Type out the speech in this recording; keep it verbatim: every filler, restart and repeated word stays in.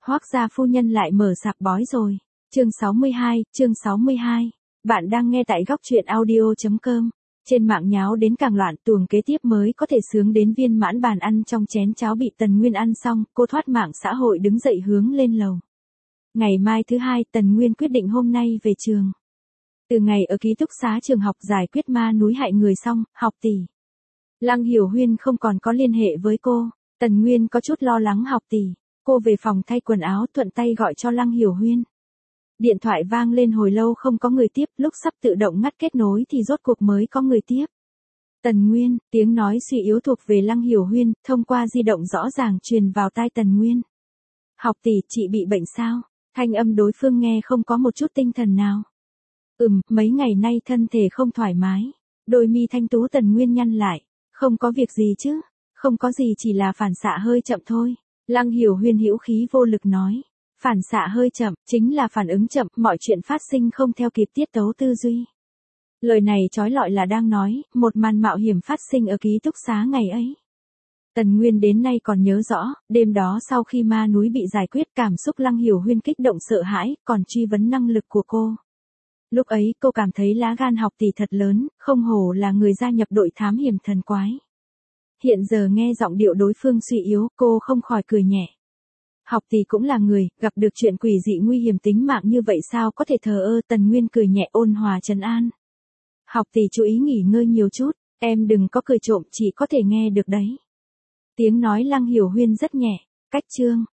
Hoác gia phu nhân lại mở sạp bói rồi. Chương sáu mươi hai, chương sáu mươi hai. Bạn đang nghe tại góc truyện audio chấm com. Trên mạng nháo đến càng loạn, tuồng kế tiếp mới có thể sướng đến viên mãn bàn ăn trong chén cháo bị Tần Nguyên ăn xong, cô thoát mạng xã hội đứng dậy hướng lên lầu. Ngày mai thứ hai, Tần Nguyên quyết định hôm nay về trường. Từ ngày ở ký túc xá trường học giải quyết ma núi hại người xong, học tỷ Lăng Hiểu Huyên không còn có liên hệ với cô. Tần Nguyên có chút lo lắng học tỷ. Cô về phòng thay quần áo thuận tay gọi cho Lăng Hiểu Huyên. Điện thoại vang lên hồi lâu không có người tiếp, lúc sắp tự động ngắt kết nối thì rốt cuộc mới có người tiếp. Tần Nguyên, tiếng nói suy yếu thuộc về Lăng Hiểu Huyên, thông qua di động rõ ràng truyền vào tai Tần Nguyên. Học tỷ, chị bị bệnh sao? Thanh âm đối phương nghe không có một chút tinh thần nào. Ừm, mấy ngày nay thân thể không thoải mái. Đôi mi thanh tú Tần Nguyên nhăn lại. Không có việc gì chứ? Không có gì, chỉ là phản xạ hơi chậm thôi. Lăng Hiểu Huyên hữu khí vô lực nói. Phản xạ hơi chậm, chính là phản ứng chậm, mọi chuyện phát sinh không theo kịp tiết tấu tư duy. Lời này trói lọi là đang nói, một màn mạo hiểm phát sinh ở ký túc xá ngày ấy. Tần Nguyên đến nay còn nhớ rõ, đêm đó sau khi ma núi bị giải quyết, cảm xúc Lăng Hiểu Huyên kích động sợ hãi, còn truy vấn năng lực của cô. Lúc ấy cô cảm thấy lá gan học tỷ thật lớn, không hổ là người gia nhập đội thám hiểm thần quái. Hiện giờ nghe giọng điệu đối phương suy yếu, cô không khỏi cười nhẹ. Học tỷ cũng là người, gặp được chuyện quỷ dị nguy hiểm tính mạng như vậy sao có thể thờ ơ. Tần Nguyên cười nhẹ ôn hòa trấn an. Học tỷ chú ý nghỉ ngơi nhiều chút, em đừng có cười trộm, chỉ có thể nghe được đấy. Tiếng nói Lăng Hiểu Huyên rất nhẹ. Cách chương,